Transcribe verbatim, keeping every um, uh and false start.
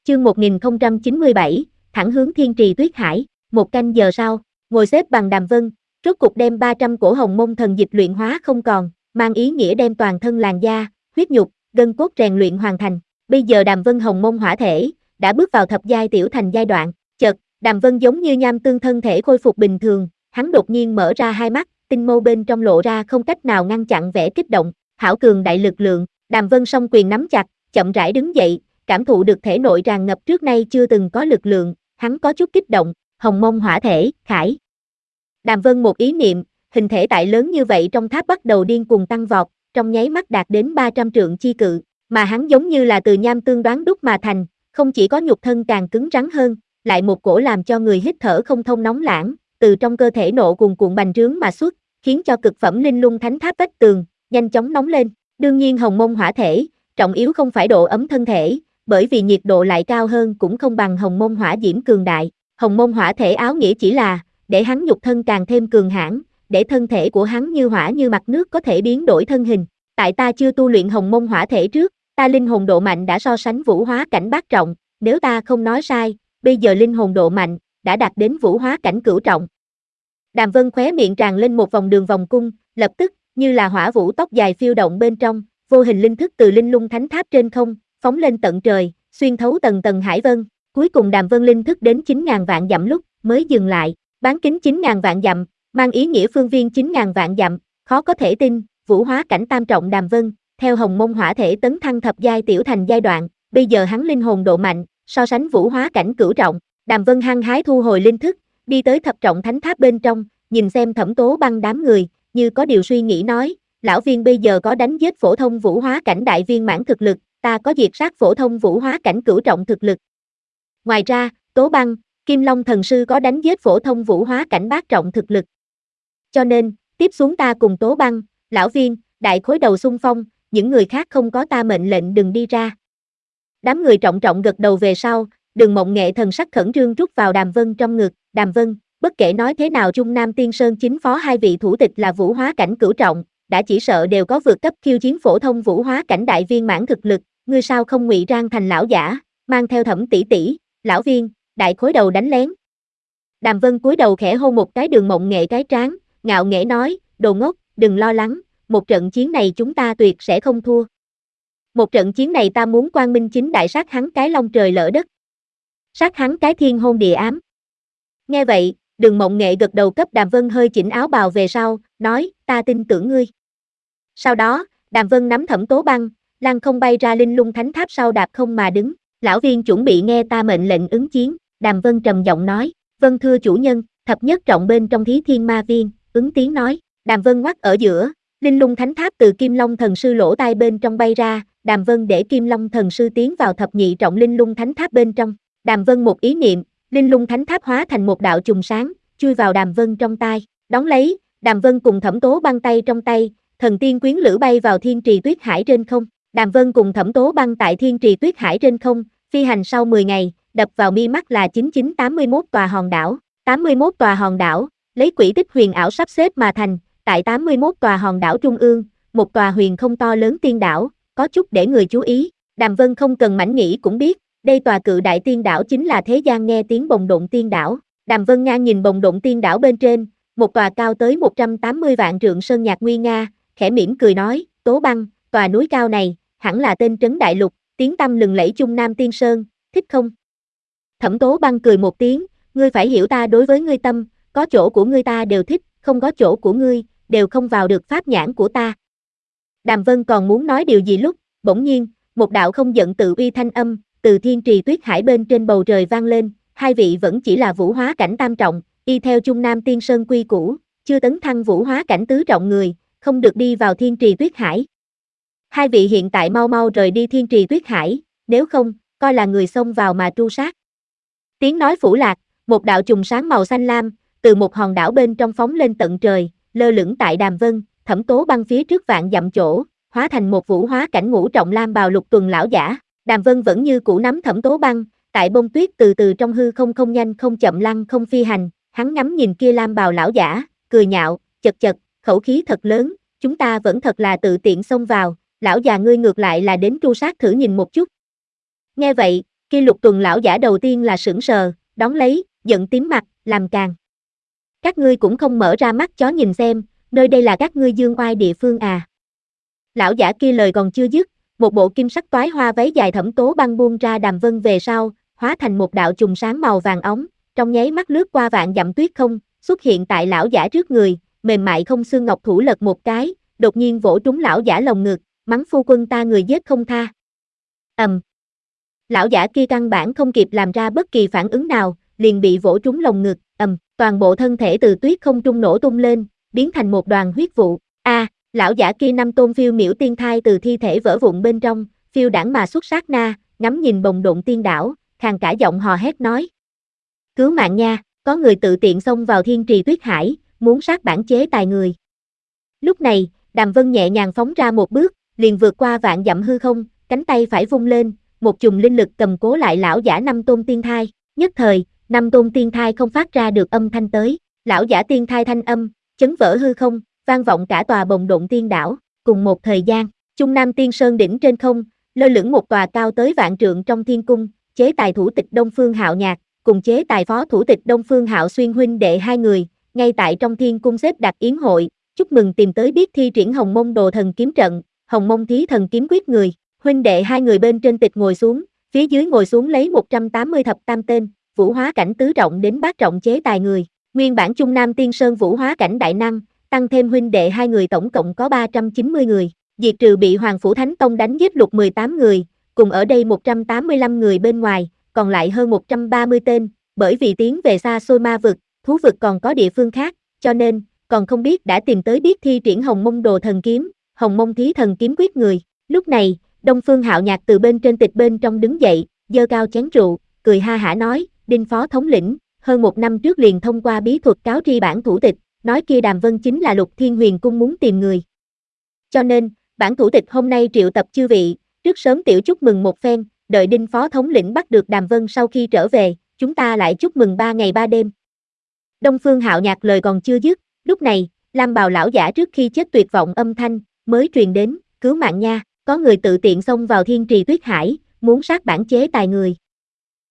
Chương một nghìn không trăm chín mươi bảy, thẳng hướng Thiên Trì Tuyết Hải. Một canh giờ sau, ngồi xếp bằng Đàm Vân, rốt cục đem ba trăm cổ hồng môn thần dịch luyện hóa không còn, mang ý nghĩa đem toàn thân làn da, huyết nhục, gân cốt rèn luyện hoàn thành. Bây giờ Đàm Vân hồng môn hỏa thể đã bước vào thập giai tiểu thành giai đoạn. Chợt, Đàm Vân giống như nham tương thân thể khôi phục bình thường, hắn đột nhiên mở ra hai mắt, tinh mâu bên trong lộ ra không cách nào ngăn chặn vẻ kích động. Hảo cường đại lực lượng, Đàm Vân song quyền nắm chặt, chậm rãi đứng dậy, cảm thụ được thể nội tràn ngập trước nay chưa từng có lực lượng, hắn có chút kích động. Hồng môn hỏa thể, khải. Đàm Vân một ý niệm, hình thể tại lớn như vậy trong tháp bắt đầu điên cuồng tăng vọt, trong nháy mắt đạt đến ba trăm trượng chi cự, mà hắn giống như là từ nham tương đoán đúc mà thành, không chỉ có nhục thân càng cứng rắn hơn, lại một cổ làm cho người hít thở không thông nóng lãng, từ trong cơ thể nộ cuồn cuộn bành trướng mà xuất, khiến cho cực phẩm linh lung thánh tháp vách tường nhanh chóng nóng lên. Đương nhiên hồng môn hỏa thể, trọng yếu không phải độ ấm thân thể, bởi vì nhiệt độ lại cao hơn cũng không bằng hồng môn hỏa diễm cường đại. Hồng môn hỏa thể áo nghĩa chỉ là để hắn nhục thân càng thêm cường hãn, để thân thể của hắn như hỏa như mặt nước có thể biến đổi thân hình. Tại ta chưa tu luyện hồng môn hỏa thể trước, ta linh hồn độ mạnh đã so sánh vũ hóa cảnh bát trọng, nếu ta không nói sai, bây giờ linh hồn độ mạnh đã đạt đến vũ hóa cảnh cửu trọng. Đàm Vân khóe miệng tràn lên một vòng đường vòng cung, lập tức, như là hỏa vũ tóc dài phiêu động bên trong, vô hình linh thức từ linh lung thánh tháp trên không, phóng lên tận trời, xuyên thấu tầng tầng hải vân. Cuối cùng Đàm Vân linh thức đến chín nghìn vạn dặm lúc mới dừng lại, bán kính chín nghìn vạn dặm, mang ý nghĩa phương viên chín nghìn vạn dặm, khó có thể tin, vũ hóa cảnh tam trọng Đàm Vân, theo hồng môn hỏa thể tấn thăng thập giai tiểu thành giai đoạn, bây giờ hắn linh hồn độ mạnh, so sánh vũ hóa cảnh cửu trọng. Đàm Vân hăng hái thu hồi linh thức, đi tới thập trọng thánh tháp bên trong, nhìn xem Thẩm Tố Băng đám người, như có điều suy nghĩ nói, lão viên bây giờ có đánh giết phổ thông vũ hóa cảnh đại viên mãn thực lực, ta có diệt sát phổ thông vũ hóa cảnh cửu trọng thực lực. Ngoài ra, Tố Băng, Kim Long thần sư có đánh giết phổ thông vũ hóa cảnh bát trọng thực lực. Cho nên, tiếp xuống ta cùng Tố Băng, lão viên, đại khối đầu xung phong, những người khác không có ta mệnh lệnh đừng đi ra. Đám người trọng trọng gật đầu về sau, Đường Mộng Nghệ thần sắc khẩn trương rút vào Đàm Vân trong ngực. Đàm Vân, bất kể nói thế nào Trung Nam Tiên Sơn chính phó hai vị thủ tịch là vũ hóa cảnh cửu trọng, đã chỉ sợ đều có vượt cấp khiêu chiến phổ thông vũ hóa cảnh đại viên mãn thực lực, ngươi sao không ngụy trang thành lão giả, mang theo Thẩm tỷ tỷ, lão viên, đại khối đầu đánh lén. Đàm Vân cúi đầu khẽ hôn một cái Đường Mộng Nghệ cái trán, ngạo nghễ nói, đồ ngốc, đừng lo lắng, một trận chiến này chúng ta tuyệt sẽ không thua. Một trận chiến này ta muốn quang minh chính đại sát hắn cái long trời lỡ đất. Sát hắn cái thiên hôn địa ám. Nghe vậy, Đường Mộng Nghệ gật đầu cấp Đàm Vân hơi chỉnh áo bào về sau, nói, ta tin tưởng ngươi. Sau đó, Đàm Vân nắm Thẩm Tố Băng, lăng không bay ra linh lung thánh tháp sau đạp không mà đứng. Lão viên chuẩn bị nghe ta mệnh lệnh ứng chiến. Đàm Vân trầm giọng nói, vâng thưa chủ nhân. Thập nhất trọng bên trong Thí Thiên Ma Viên, ứng tiếng nói. Đàm Vân ngoắt ở giữa, linh lung thánh tháp từ Kim Long thần sư lỗ tai bên trong bay ra. Đàm Vân để Kim Long thần sư tiến vào thập nhị trọng linh lung thánh tháp bên trong. Đàm Vân một ý niệm, linh lung thánh tháp hóa thành một đạo chùm sáng, chui vào Đàm Vân trong tai, đóng lấy. Đàm Vân cùng Thẩm Tố Băng tay trong tay, thần tiên quyến lữ bay vào Thiên Trì Tuyết Hải trên không. Đàm Vân cùng Thẩm Tố Băng tại Thiên Trì Tuyết Hải trên không, phi hành sau mười ngày, đập vào mi mắt là chín chín tám mươi mốt tòa hòn đảo. tám mươi mốt tòa hòn đảo, lấy quỹ tích huyền ảo sắp xếp mà thành, tại tám mươi mốt tòa hòn đảo trung ương, một tòa huyền không to lớn tiên đảo, có chút để người chú ý. Đàm Vân không cần mảnh nghĩ cũng biết, đây tòa cự đại tiên đảo chính là thế gian nghe tiếng Bồng Độn tiên đảo. Đàm Vân ngang nhìn Bồng Độn tiên đảo bên trên, một tòa cao tới một trăm tám mươi vạn trượng sơn nhạc nguy nga, khẽ mỉm cười nói, Tố Băng, tòa núi cao này, hẳn là tên trấn đại lục, tiếng tăm lừng lẫy Trung Nam Tiên Sơn, thích không? Thẩm Tố Băng cười một tiếng, ngươi phải hiểu ta đối với ngươi tâm, có chỗ của ngươi ta đều thích, không có chỗ của ngươi, đều không vào được pháp nhãn của ta. Đàm Vân còn muốn nói điều gì lúc, bỗng nhiên, một đạo không giận tự uy thanh âm, từ Thiên Trì Tuyết Hải bên trên bầu trời vang lên, hai vị vẫn chỉ là vũ hóa cảnh tam trọng, y theo Trung Nam Tiên Sơn quy củ, chưa tấn thăng vũ hóa cảnh tứ trọng người, không được đi vào Thiên Trì Tuyết Hải. Hai vị hiện tại mau mau rời đi Thiên Trì Tuyết Hải, nếu không, coi là người xông vào mà tru sát. Tiếng nói phủ lạc, một đạo chùm sáng màu xanh lam, từ một hòn đảo bên trong phóng lên tận trời, lơ lửng tại Đàm Vân, Thẩm Tố Băng phía trước vạn dặm chỗ, hóa thành một vũ hóa cảnh ngũ trọng lam bào lục tuần lão giả. Đàm Vân vẫn như cũ nắm Thẩm Tố Băng, tại bông tuyết từ từ trong hư không không nhanh không chậm lăng không phi hành, hắn ngắm nhìn kia lam bào lão giả, cười nhạo, chật chật, khẩu khí thật lớn, chúng ta vẫn thật là tự tiện xông vào, lão già ngươi ngược lại là đến tru sát thử nhìn một chút. Nghe vậy, Khi Lục Tuần lão giả đầu tiên là sững sờ, đón lấy, giận tím mặt, làm càn. Các ngươi cũng không mở ra mắt chó nhìn xem, nơi đây là các ngươi dương oai địa phương à. Lão giả kia lời còn chưa dứt, một bộ kim sắc toái hoa váy dài thẫm tố băng buông ra Đàm Vân về sau, hóa thành một đạo chùm sáng màu vàng óng, trong nháy mắt lướt qua vạn dặm tuyết không, xuất hiện tại lão giả trước người, mềm mại không xương ngọc thủ lật một cái, đột nhiên vỗ trúng lão giả lồng ngực, mắng phu quân ta người giết không tha. Ầm. Um. Lão giả kia căn bản không kịp làm ra bất kỳ phản ứng nào, liền bị vỗ trúng lồng ngực, ầm, um, toàn bộ thân thể từ tuyết không trung nổ tung lên, biến thành một đoàn huyết vụ. A, à, lão giả kia năm tôn phiêu miểu tiên thai từ thi thể vỡ vụn bên trong, phiêu đãng mà xuất sát na, ngắm nhìn bồng độn tiên đảo, khàn cả giọng hò hét nói: "Cứu mạng nha, có người tự tiện xông vào Thiên Trì Tuyết Hải, muốn sát bản chế tài người." Lúc này, Đàm Vân nhẹ nhàng phóng ra một bước, liền vượt qua vạn dặm hư không, cánh tay phải vung lên, một chùm linh lực cầm cố lại lão giả năm tôn tiên thai, nhất thời, năm tôn tiên thai không phát ra được âm thanh tới, lão giả tiên thai thanh âm, chấn vỡ hư không, vang vọng cả tòa bồng độn tiên đảo, cùng một thời gian, Trung Nam Tiên Sơn đỉnh trên không, lơ lửng một tòa cao tới vạn trượng trong thiên cung, chế tài thủ tịch Đông Phương Hạo Nhạc, cùng chế tài phó thủ tịch Đông Phương Hạo Xuyên huynh đệ hai người, ngay tại trong thiên cung xếp đặt yến hội, chúc mừng tìm tới biết thi triển Hồng Mông Đồ Thần kiếm trận, Hồng Mông Thí Thần kiếm quyết người. Huynh đệ hai người bên trên tịch ngồi xuống, phía dưới ngồi xuống lấy một trăm tám mươi thập tam tên, vũ hóa cảnh tứ trọng đến bát trọng chế tài người. Nguyên bản Trung Nam Tiên Sơn vũ hóa cảnh đại năng, tăng thêm huynh đệ hai người tổng cộng có ba trăm chín mươi người, diệt trừ bị Hoàng Phủ Thánh Tông đánh giết lục mười tám người, cùng ở đây một trăm tám mươi lăm người bên ngoài, còn lại hơn một trăm ba mươi tên, bởi vì tiến về xa xôi ma vực, thú vực còn có địa phương khác, cho nên, còn không biết đã tìm tới biết thi triển Hồng Mông Đồ Thần kiếm, Hồng Mông Thí Thần kiếm quyết người. Lúc này, Đông Phương Hạo Nhạc từ bên trên tịch bên trong đứng dậy, giơ cao chén rượu, cười ha hả nói: "Đinh phó thống lĩnh, hơn một năm trước liền thông qua bí thuật cáo tri bản thủ tịch, nói kia Đàm Vân chính là Lục Thiên Huyền cung muốn tìm người. Cho nên, bản thủ tịch hôm nay triệu tập chư vị, trước sớm tiểu chúc mừng một phen, đợi Đinh phó thống lĩnh bắt được Đàm Vân sau khi trở về, chúng ta lại chúc mừng ba ngày ba đêm." Đông Phương Hạo Nhạc lời còn chưa dứt, lúc này, Lam Bào lão giả trước khi chết tuyệt vọng âm thanh mới truyền đến: "Cứu mạng nha, có người tự tiện xông vào Thiên Trì Tuyết Hải, muốn sát bản chế tài người."